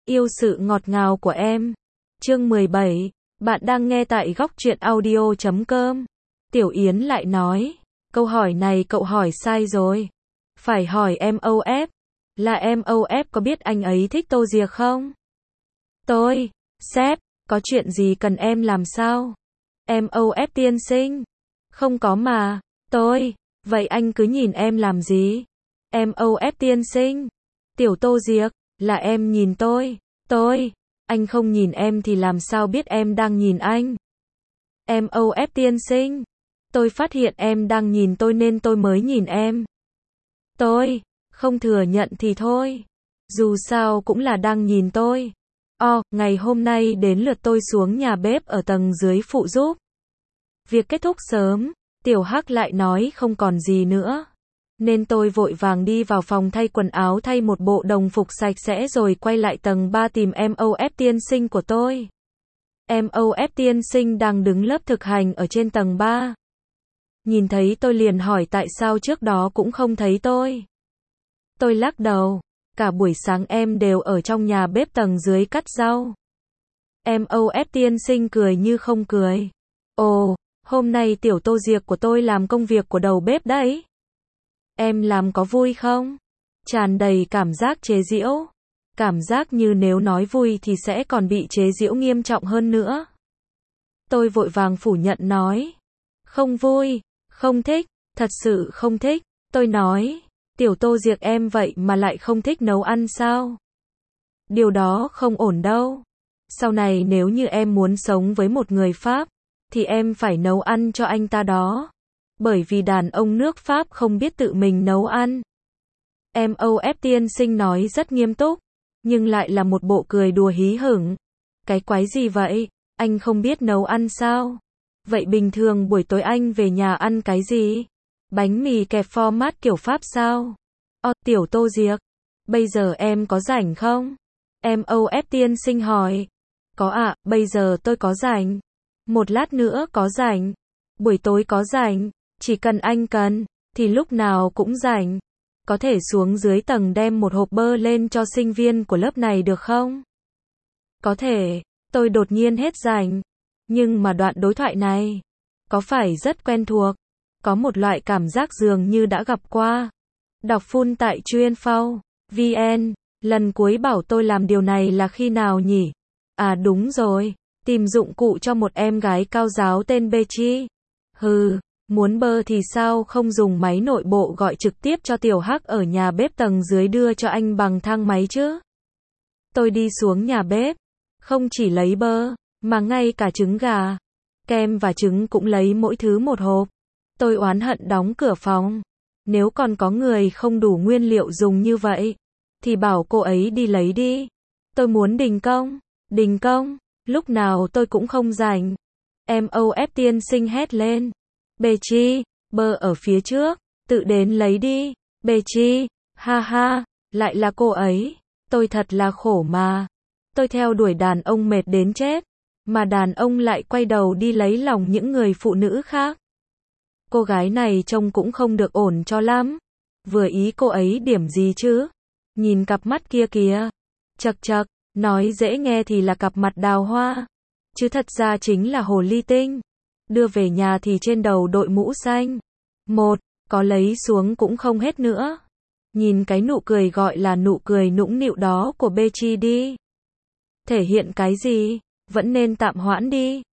Yêu sự ngọt ngào của em. Chương 17. Bạn đang nghe tại góc truyện audio.com. Tiểu Yến lại nói, câu hỏi này cậu hỏi sai rồi. Phải hỏi MOF. Là MOF có biết anh ấy thích Tô Diệc không? Tôi, sếp, có chuyện gì cần em làm sao? MOF tiên sinh. Không có mà. Tôi, vậy anh cứ nhìn em làm gì? MOF tiên sinh. Tiểu Tô Diệc, là em nhìn tôi. Anh không nhìn em thì làm sao biết em đang nhìn anh? MOF tiên sinh. Tôi phát hiện em đang nhìn tôi nên tôi mới nhìn em. Tôi, không thừa nhận thì thôi. Dù sao cũng là đang nhìn tôi. Ngày hôm nay đến lượt tôi xuống nhà bếp ở tầng dưới phụ giúp. Việc kết thúc sớm, Tiểu Hắc lại nói không còn gì nữa. Nên tôi vội vàng đi vào phòng thay quần áo thay một bộ đồng phục sạch sẽ rồi quay lại tầng 3 tìm MOF tiên sinh của tôi. MOF tiên sinh đang đứng lớp thực hành ở trên tầng 3. Nhìn thấy tôi liền hỏi tại sao trước đó cũng không thấy tôi. Tôi lắc đầu, cả buổi sáng em đều ở trong nhà bếp tầng dưới cắt rau. MOF tiên sinh cười như không cười. Ồ, hôm nay tiểu Tô Diệc của tôi làm công việc của đầu bếp đấy. Em làm có vui không? Tràn đầy cảm giác chế giễu. Cảm giác như nếu nói vui thì sẽ còn bị chế giễu nghiêm trọng hơn nữa. Tôi vội vàng phủ nhận nói. Không vui, không thích, thật sự không thích. Tôi nói, tiểu Tô Diệc em vậy mà lại không thích nấu ăn sao? Điều đó không ổn đâu. Sau này nếu như em muốn sống với một người Pháp, thì em phải nấu ăn cho anh ta đó. Bởi vì đàn ông nước Pháp không biết tự mình nấu ăn. MOF tiên sinh nói rất nghiêm túc, nhưng lại là một bộ cười đùa hí hửng. Cái quái gì vậy? Anh không biết nấu ăn sao? Vậy bình thường buổi tối anh về nhà ăn cái gì? Bánh mì kẹp format kiểu Pháp sao? Tiểu Tô Diệc, bây giờ em có rảnh không? MOF tiên sinh hỏi. Có ạ, bây giờ tôi có rảnh. Một lát nữa có rảnh. Buổi tối có rảnh. Chỉ cần anh cần, thì lúc nào cũng rảnh. Có thể xuống dưới tầng đem một hộp bơ lên cho sinh viên của lớp này được không? Có thể, tôi đột nhiên hết rảnh. Nhưng mà đoạn đối thoại này, có phải rất quen thuộc? Có một loại cảm giác dường như đã gặp qua. Đọc full tại chuyên.phau.vn, lần cuối bảo tôi làm điều này là khi nào nhỉ? À đúng rồi, tìm dụng cụ cho một em gái cao giáo tên Bechi. Muốn bơ thì sao không dùng máy nội bộ gọi trực tiếp cho Tiểu Hắc ở nhà bếp tầng dưới đưa cho anh bằng thang máy chứ? Tôi đi xuống nhà bếp, không chỉ lấy bơ, mà ngay cả trứng gà, kem và trứng cũng lấy mỗi thứ một hộp. Tôi oán hận đóng cửa phòng. Nếu còn có người không đủ nguyên liệu dùng như vậy, thì bảo cô ấy đi lấy đi. Tôi muốn đình công, lúc nào tôi cũng không rảnh. MOF tiên sinh hét lên. Bechi, bơ ở phía trước, tự đến lấy đi. Bechi, ha ha, lại là cô ấy. Tôi thật là khổ mà. Tôi theo đuổi đàn ông mệt đến chết, mà đàn ông lại quay đầu đi lấy lòng những người phụ nữ khác. Cô gái này trông cũng không được ổn cho lắm. Vừa ý cô ấy điểm gì chứ? Nhìn cặp mắt kia kìa. Chậc chậc, nói dễ nghe thì là cặp mặt đào hoa, chứ thật ra chính là hồ ly tinh. Đưa về nhà thì trên đầu đội mũ xanh. Có lấy xuống cũng không hết nữa. Nhìn cái nụ cười gọi là nụ cười nũng nịu đó của Bechi đi. Thể hiện cái gì? Vẫn nên tạm hoãn đi.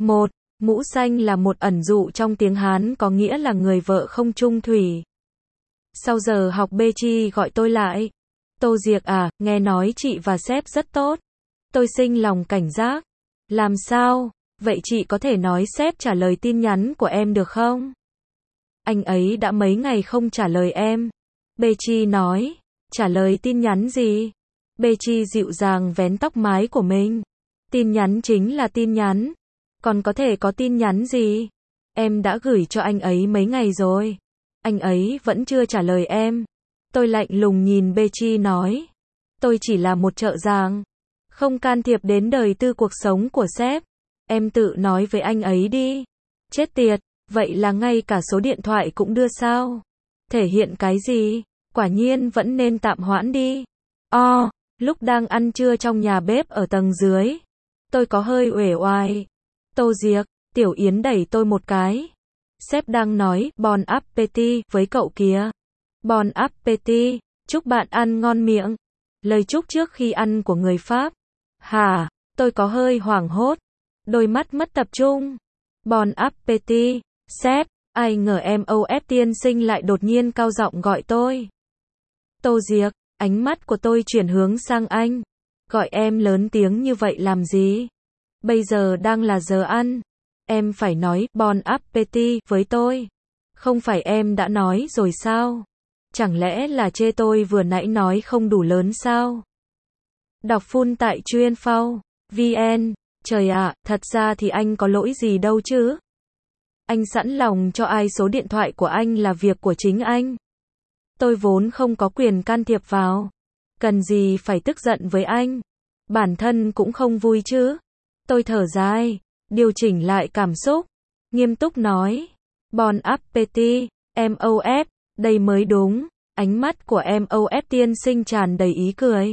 Mũ xanh là một ẩn dụ trong tiếng Hán có nghĩa là người vợ không chung thủy. Sau giờ học Bechi gọi tôi lại. Tô Diệc à, nghe nói chị và sếp rất tốt. Tôi sinh lòng cảnh giác. Làm sao? Vậy chị có thể nói sếp trả lời tin nhắn của em được không? Anh ấy đã mấy ngày không trả lời em. Bechi nói. Trả lời tin nhắn gì? Bechi dịu dàng vén tóc mái của mình. Tin nhắn chính là tin nhắn. Còn có thể có tin nhắn gì? Em đã gửi cho anh ấy mấy ngày rồi. Anh ấy vẫn chưa trả lời em. Tôi lạnh lùng nhìn Bechi nói. Tôi chỉ là một trợ giảng, không can thiệp đến đời tư cuộc sống của sếp. Em tự nói với anh ấy đi. Chết tiệt, vậy là ngay cả số điện thoại cũng đưa sao? Thể hiện cái gì? Quả nhiên vẫn nên tạm hoãn đi. Lúc đang ăn trưa trong nhà bếp ở tầng dưới, tôi có hơi uể oải. Tô Diệc, Tiểu Yến đẩy tôi một cái. Sếp đang nói bon appétit với cậu kìa. Bon appétit, chúc bạn ăn ngon miệng. Lời chúc trước khi ăn của người Pháp. Hả, tôi có hơi hoảng hốt. Đôi mắt mất tập trung. Bon appétit, sếp, ai ngờ MOF tiên sinh lại đột nhiên cao giọng gọi tôi. Tô Diệc, ánh mắt của tôi chuyển hướng sang anh. Gọi em lớn tiếng như vậy làm gì? Bây giờ đang là giờ ăn. Em phải nói bon appétit với tôi. Không phải em đã nói rồi sao? Chẳng lẽ là chê tôi vừa nãy nói không đủ lớn sao? Đọc full tại chuyên phao VN. Trời ạ, thật ra thì anh có lỗi gì đâu chứ? Anh sẵn lòng cho ai số điện thoại của anh là việc của chính anh. Tôi vốn không có quyền can thiệp vào. Cần gì phải tức giận với anh? Bản thân cũng không vui chứ. Tôi thở dài, điều chỉnh lại cảm xúc, nghiêm túc nói. Bon appétit, MOF, đây mới đúng. Ánh mắt của MOF tiên sinh tràn đầy ý cười.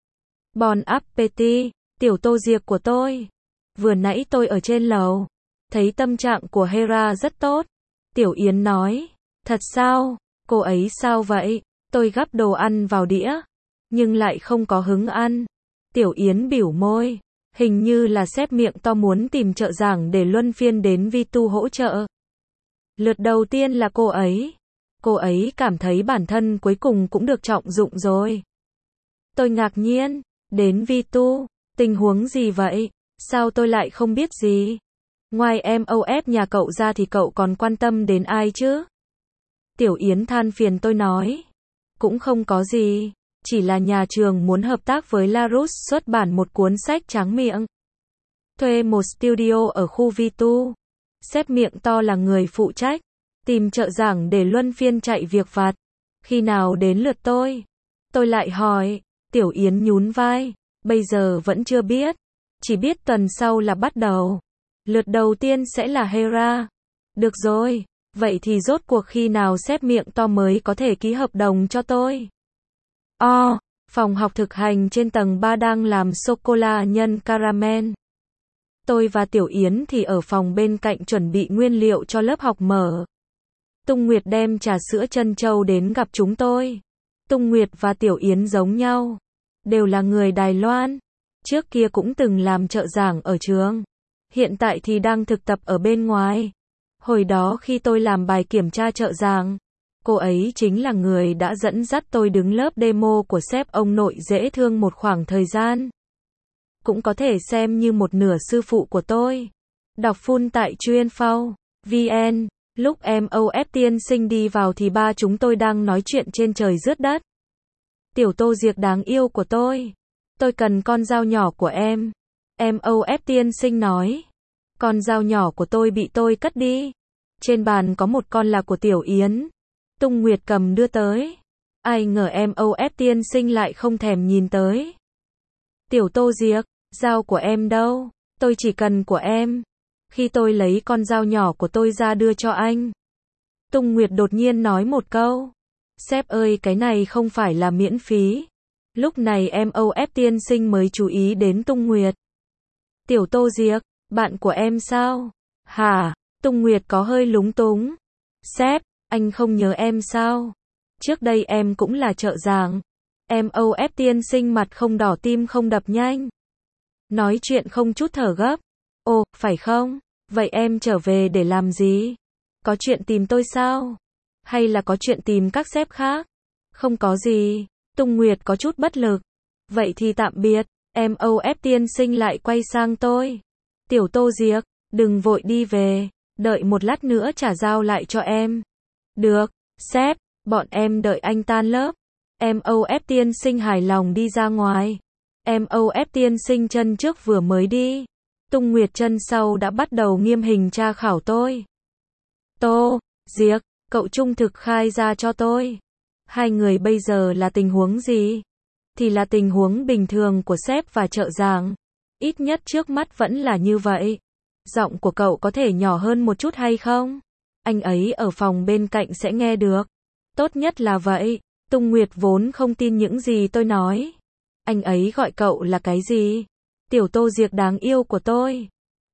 Bon appétit, tiểu Tô Diệc của tôi. Vừa nãy tôi ở trên lầu, thấy tâm trạng của Hera rất tốt. Tiểu Yến nói, thật sao? Cô ấy sao vậy? Tôi gắp đồ ăn vào đĩa, nhưng lại không có hứng ăn. Tiểu Yến bỉu môi, hình như là sếp miệng to muốn tìm trợ giảng để luân phiên đến V2 hỗ trợ. Lượt đầu tiên là cô ấy. Cô ấy cảm thấy bản thân cuối cùng cũng được trọng dụng rồi. Tôi ngạc nhiên, đến V2, tình huống gì vậy? Sao tôi lại không biết gì? Ngoài MOF nhà cậu ra thì cậu còn quan tâm đến ai chứ? Tiểu Yến than phiền tôi nói. Cũng không có gì, chỉ là nhà trường muốn hợp tác với Larousse xuất bản một cuốn sách tráng miệng. Thuê một studio ở khu V2. Sếp miệng to là người phụ trách, tìm trợ giảng để luân phiên chạy việc vặt. Khi nào đến lượt tôi? Tôi lại hỏi. Tiểu Yến nhún vai. Bây giờ vẫn chưa biết. Chỉ biết tuần sau là bắt đầu. Lượt đầu tiên sẽ là Hera. Được rồi, vậy thì rốt cuộc khi nào sếp miệng to mới có thể ký hợp đồng cho tôi? Phòng học thực hành trên tầng 3 đang làm sô-cô-la nhân caramel. Tôi và Tiểu Yến thì ở phòng bên cạnh chuẩn bị nguyên liệu cho lớp học mở. Tung Nguyệt đem trà sữa trân châu đến gặp chúng tôi. Tung Nguyệt và Tiểu Yến giống nhau, đều là người Đài Loan. Trước kia cũng từng làm trợ giảng ở trường. Hiện tại thì đang thực tập ở bên ngoài. Hồi đó khi tôi làm bài kiểm tra trợ giảng, cô ấy chính là người đã dẫn dắt tôi đứng lớp demo của sếp ông nội dễ thương một khoảng thời gian. Cũng có thể xem như một nửa sư phụ của tôi. Đọc full tại chuyên phao VN. Lúc MOF tiên sinh đi vào thì ba chúng tôi đang nói chuyện trên trời rớt đất. Tiểu Tô Diệc đáng yêu của tôi cần con dao nhỏ của em. MOF tiên sinh nói. Con dao nhỏ của tôi bị tôi cất đi. Trên bàn có một con là của Tiểu Yến. Tung Nguyệt cầm đưa tới. Ai ngờ MOF tiên sinh lại không thèm nhìn tới. Tiểu Tô Diệc, dao của em đâu? Tôi chỉ cần của em. Khi tôi lấy con dao nhỏ của tôi ra đưa cho anh, Tung Nguyệt đột nhiên nói một câu. Sếp ơi, cái này không phải là miễn phí. Lúc này MOF tiên sinh mới chú ý đến Tung Nguyệt. Tiểu Tô Diệc, bạn của em sao? Hả? Tung Nguyệt có hơi lúng túng. Sếp, anh không nhớ em sao? Trước đây em cũng là trợ giảng. MOF tiên sinh mặt không đỏ tim không đập nhanh. Nói chuyện không chút thở gấp. Ồ, phải không? Vậy em trở về để làm gì? Có chuyện tìm tôi sao? Hay là có chuyện tìm các sếp khác? Không có gì. Tung Nguyệt có chút bất lực. Vậy thì tạm biệt. MOF tiên sinh lại quay sang tôi. Tiểu Tô Diệc, đừng vội đi về. Đợi một lát nữa trả dao lại cho em. Được, sếp, bọn em đợi anh tan lớp. MOF tiên sinh hài lòng đi ra ngoài. MOF tiên sinh chân trước vừa mới đi. Tung Nguyệt chân sau đã bắt đầu nghiêm hình tra khảo tôi. Tô Diệc, cậu trung thực khai ra cho tôi. Hai người bây giờ là tình huống gì? Thì là tình huống bình thường của sếp và trợ giảng. Ít nhất trước mắt vẫn là như vậy. Giọng của cậu có thể nhỏ hơn một chút hay không? Anh ấy ở phòng bên cạnh sẽ nghe được. Tốt nhất là vậy. Tung Nguyệt vốn không tin những gì tôi nói. Anh ấy gọi cậu là cái gì? Tiểu Tô Diệc đáng yêu của tôi.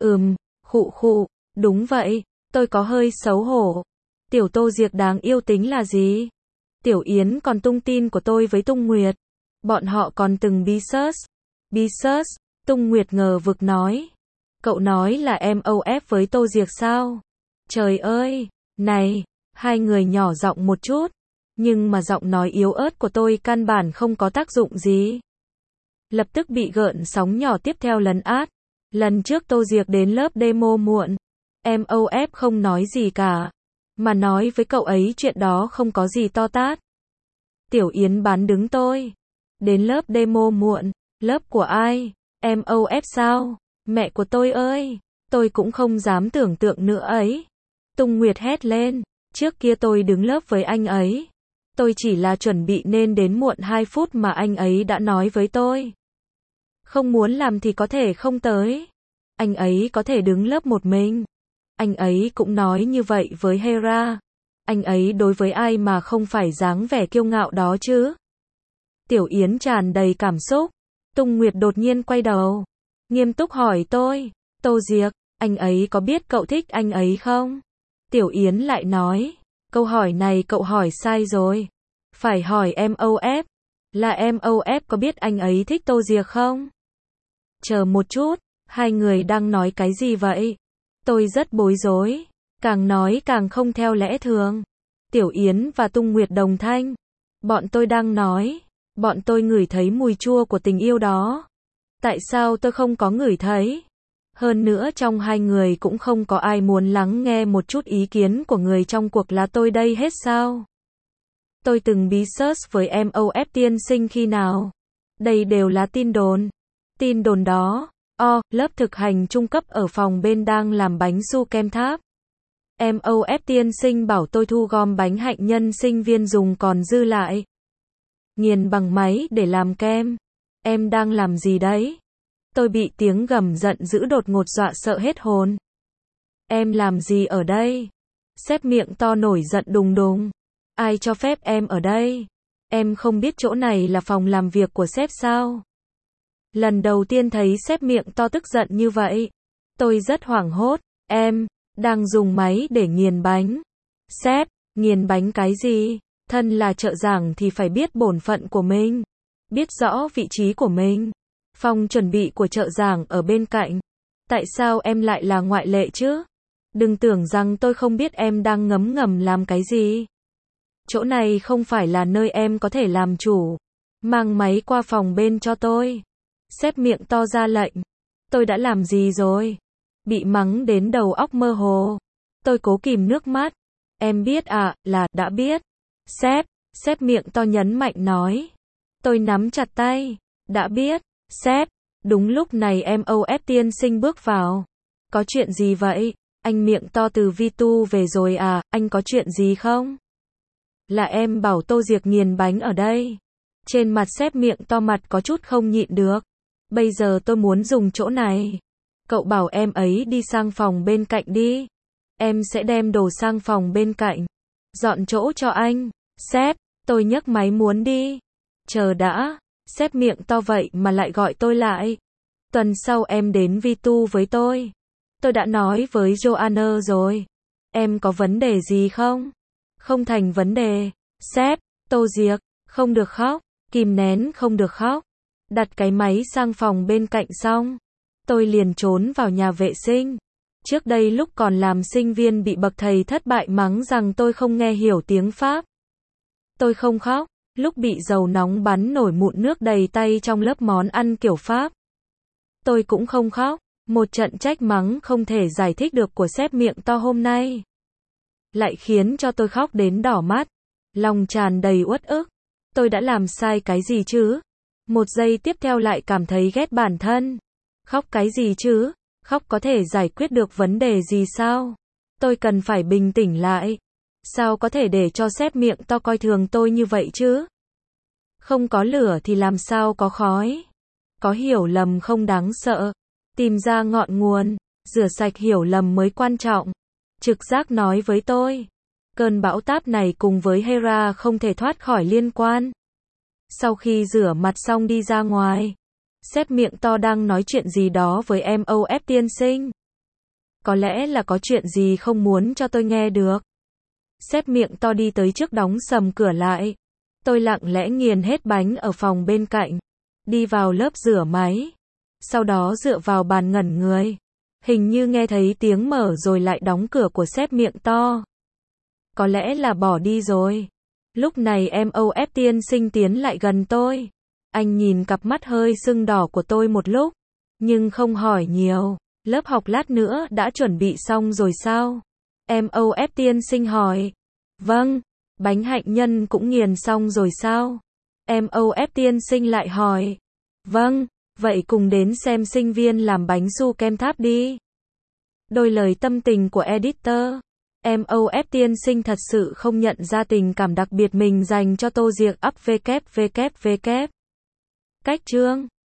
Khụ khụ, đúng vậy, tôi có hơi xấu hổ. Tiểu Tô Diệc đáng yêu tính là gì? Tiểu Yến còn tung tin của tôi với Tung Nguyệt. Bọn họ còn từng Bisus, Tung Nguyệt ngờ vực nói. Cậu nói là em OF với Tô Diệc sao? Trời ơi, này, hai người nhỏ giọng một chút. Nhưng mà giọng nói yếu ớt của tôi căn bản không có tác dụng gì. Lập tức bị gợn sóng nhỏ tiếp theo lấn át. Lần trước Tô Diệc đến lớp demo muộn. Em OF không nói gì cả. Mà nói với cậu ấy chuyện đó không có gì to tát. Tiểu Yến bán đứng tôi. Đến lớp demo muộn. Lớp của ai? Em OF sao? Mẹ của tôi ơi! Tôi cũng không dám tưởng tượng nữa ấy. Tung Nguyệt hét lên. Trước kia tôi đứng lớp với anh ấy. Tôi chỉ là chuẩn bị nên đến muộn 2 phút mà anh ấy đã nói với tôi. Không muốn làm thì có thể không tới. Anh ấy có thể đứng lớp một mình. Anh ấy cũng nói như vậy với Hera. Anh ấy đối với ai mà không phải dáng vẻ kiêu ngạo đó chứ? Tiểu Yến tràn đầy cảm xúc. Tung Nguyệt đột nhiên quay đầu. Nghiêm túc hỏi tôi. Tô Diệc, anh ấy có biết cậu thích anh ấy không? Tiểu Yến lại nói. Câu hỏi này cậu hỏi sai rồi. Phải hỏi em OF. Là em OF có biết anh ấy thích Tô Diệc không? Chờ một chút, hai người đang nói cái gì vậy? Tôi rất bối rối. Càng nói càng không theo lẽ thường. Tiểu Yến và Tung Nguyệt đồng thanh. Bọn tôi đang nói. Bọn tôi ngửi thấy mùi chua của tình yêu đó. Tại sao tôi không có ngửi thấy? Hơn nữa trong hai người cũng không có ai muốn lắng nghe một chút ý kiến của người trong cuộc là tôi đây hết sao? Tôi từng bí search với em OF tiên sinh khi nào? Đây đều là tin đồn. Tin đồn đó. Lớp thực hành trung cấp ở phòng bên đang làm bánh su kem tháp. Em OF tiên sinh bảo tôi thu gom bánh hạnh nhân sinh viên dùng còn dư lại. Nghiền bằng máy để làm kem. Em đang làm gì đấy? Tôi bị tiếng gầm giận dữ đột ngột dọa sợ hết hồn. Em làm gì ở đây? Sếp miệng to nổi giận đùng đùng. Ai cho phép em ở đây? Em không biết chỗ này là phòng làm việc của sếp sao? Lần đầu tiên thấy sếp miệng to tức giận như vậy. Tôi rất hoảng hốt. Em đang dùng máy để nghiền bánh. Sếp, nghiền bánh cái gì? Thân là trợ giảng thì phải biết bổn phận của mình. Biết rõ vị trí của mình. Phòng chuẩn bị của trợ giảng ở bên cạnh. Tại sao em lại là ngoại lệ chứ? Đừng tưởng rằng tôi không biết em đang ngấm ngầm làm cái gì. Chỗ này không phải là nơi em có thể làm chủ. Mang máy qua phòng bên cho tôi. Sếp miệng to ra lệnh. Tôi đã làm gì rồi? Bị mắng đến đầu óc mơ hồ. Tôi cố kìm nước mắt. Em biết à, là đã biết. Sếp miệng to nhấn mạnh nói. Tôi nắm chặt tay. Đã biết. Sếp. Đúng lúc này em OF tiên sinh bước vào. Có chuyện gì vậy? Anh miệng to từ V2 về rồi à, anh có chuyện gì không? Là em bảo Tô Diệc nghiền bánh ở đây. Trên mặt sếp miệng to mặt có chút không nhịn được. Bây giờ tôi muốn dùng chỗ này. Cậu bảo em ấy đi sang phòng bên cạnh đi. Em sẽ đem đồ sang phòng bên cạnh. Dọn chỗ cho anh. Sếp, tôi nhấc máy muốn đi. Chờ đã. Sếp miệng to vậy mà lại gọi tôi lại. Tuần sau em đến V2 với tôi. Tôi đã nói với Joanna rồi. Em có vấn đề gì không? Không thành vấn đề. Sếp, Tô Diệc, không được khóc. Kìm nén không được khóc. Đặt cái máy sang phòng bên cạnh xong. Tôi liền trốn vào nhà vệ sinh. Trước đây lúc còn làm sinh viên bị bậc thầy thất bại mắng rằng tôi không nghe hiểu tiếng Pháp. Tôi không khóc. Lúc bị dầu nóng bắn nổi mụn nước đầy tay trong lớp món ăn kiểu Pháp. Tôi cũng không khóc. Một trận trách mắng không thể giải thích được của sếp miệng to hôm nay. Lại khiến cho tôi khóc đến đỏ mắt. Lòng tràn đầy uất ức. Tôi đã làm sai cái gì chứ? Một giây tiếp theo lại cảm thấy ghét bản thân. Khóc cái gì chứ? Khóc có thể giải quyết được vấn đề gì sao? Tôi cần phải bình tĩnh lại. Sao có thể để cho sếp miệng to coi thường tôi như vậy chứ? Không có lửa thì làm sao có khói? Có hiểu lầm không đáng sợ. Tìm ra ngọn nguồn, rửa sạch hiểu lầm mới quan trọng. Trực giác nói với tôi. Cơn bão táp này cùng với Hera không thể thoát khỏi liên quan. Sau khi rửa mặt xong đi ra ngoài. Sếp miệng to đang nói chuyện gì đó với MOF tiên sinh. Có lẽ là có chuyện gì không muốn cho tôi nghe được. Sếp miệng to đi tới trước đóng sầm cửa lại. Tôi lặng lẽ nghiền hết bánh ở phòng bên cạnh. Đi vào lớp rửa máy. Sau đó dựa vào bàn ngẩn người. Hình như nghe thấy tiếng mở rồi lại đóng cửa của sếp miệng to. Có lẽ là bỏ đi rồi. Lúc này MOF tiên sinh tiến lại gần tôi. Anh nhìn cặp mắt hơi sưng đỏ của tôi một lúc. Nhưng không hỏi nhiều. Lớp học lát nữa đã chuẩn bị xong rồi sao? MOF tiên sinh hỏi. Vâng. Bánh hạnh nhân cũng nghiền xong rồi sao? MOF tiên sinh lại hỏi. Vâng. Vậy cùng đến xem sinh viên làm bánh su kem tháp đi. Đôi lời tâm tình của editor. MOF tiên sinh thật sự không nhận ra tình cảm đặc biệt mình dành cho Tô Diệc ắp WWW. Cách chương